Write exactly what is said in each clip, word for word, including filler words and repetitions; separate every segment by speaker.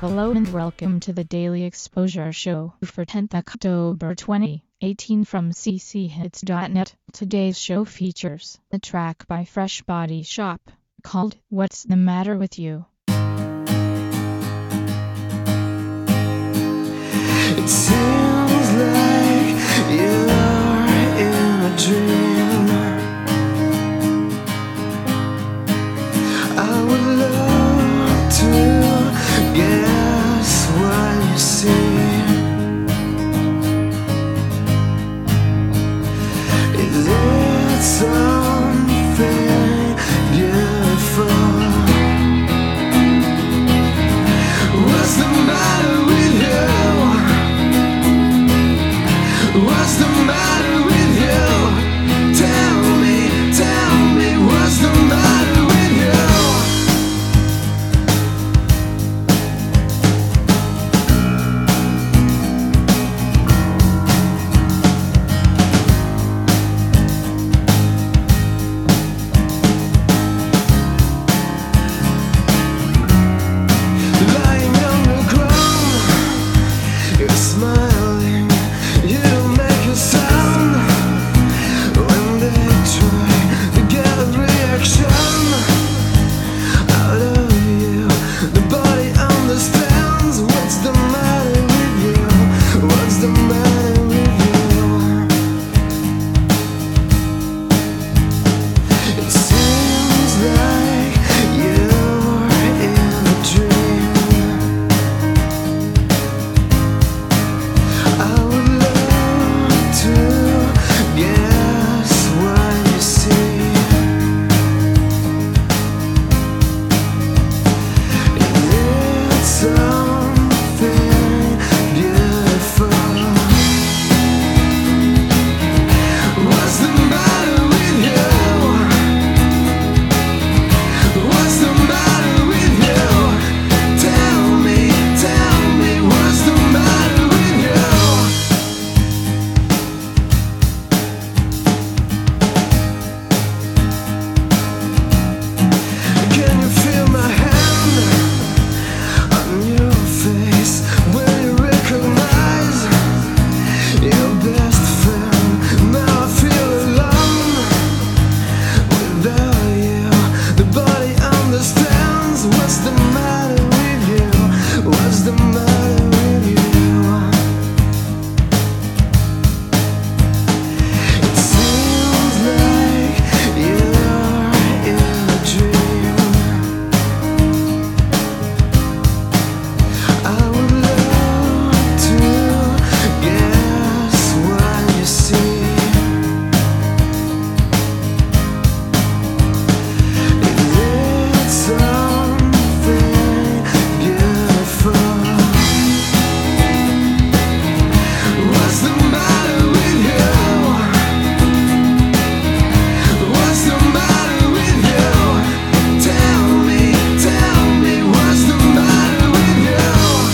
Speaker 1: Hello and welcome to the Daily Exposure Show for tenth October twenty eighteen from c c hits dot net. Today's show features a track by Fresh Body Shop called What's the Matter with You?
Speaker 2: It seems like you're in a dream. I would love to guess what you see. Is it something beautiful? What's the matter with you? What's the matter with you? Tell me, tell me, what's the matter with you? Lying on the ground, you're smiling. You don't make a sound when they try to get a reaction out of you. The body understands. What's the matter with you? What's the matter with you? It seems like you're in a dream. I would love to guess what you see. Is it something beautiful? What's the matter with you? What's the matter with you? Tell me, tell me, what's the matter with you? Can you feel my hand on your face? Will you recognize your best friend? Now I feel alone without you. The body understands. What's the matter with you? What's the matter with you? It seems like you're in a dream. I would love to guess what you see. Is it something beautiful? What's the matter with you? What's the matter with you? Tell me, tell me, what's the matter with you?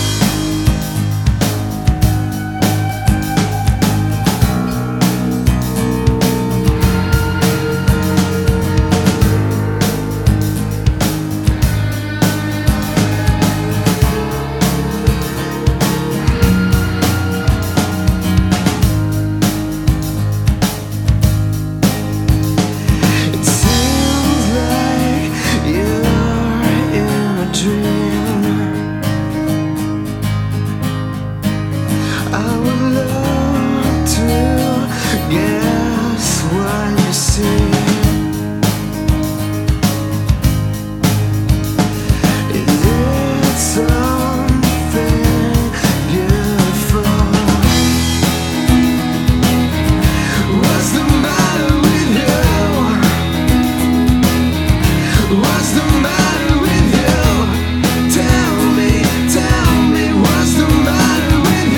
Speaker 2: It seems like you're in a dream. I would love to guess what you see. Is it something beautiful? What's the matter with you? What's the matter with you? Tell me, tell me, what's the matter with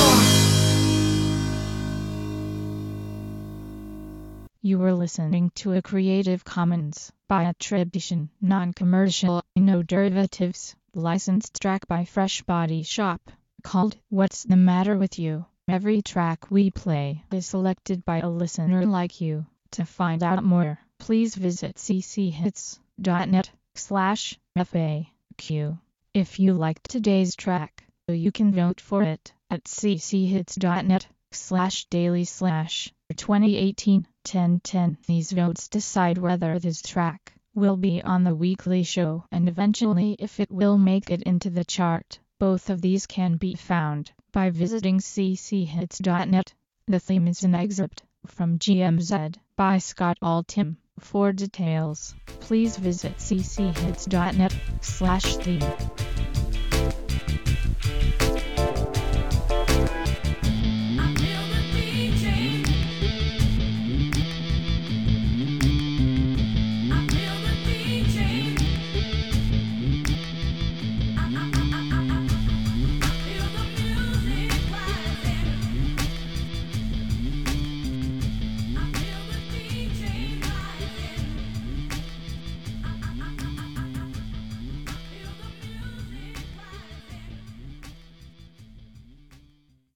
Speaker 2: you?
Speaker 1: You were listening to a Creative Commons by attribution, non-commercial, no derivatives, licensed track by Fresh Body Shop called What's the Matter with You? Every track we play is selected by a listener like you. To find out more, please visit c c hits dot net slash F A Q. If you liked today's track, you can vote for it at cchits.net slash daily slash 2018 1010. These votes decide whether this track will be on the weekly show and eventually if it will make it into the chart. Both of these can be found by visiting cchits.net. The theme is an excerpt from G M Z by Scott Altham. For details, please visit cchits.net slash theme.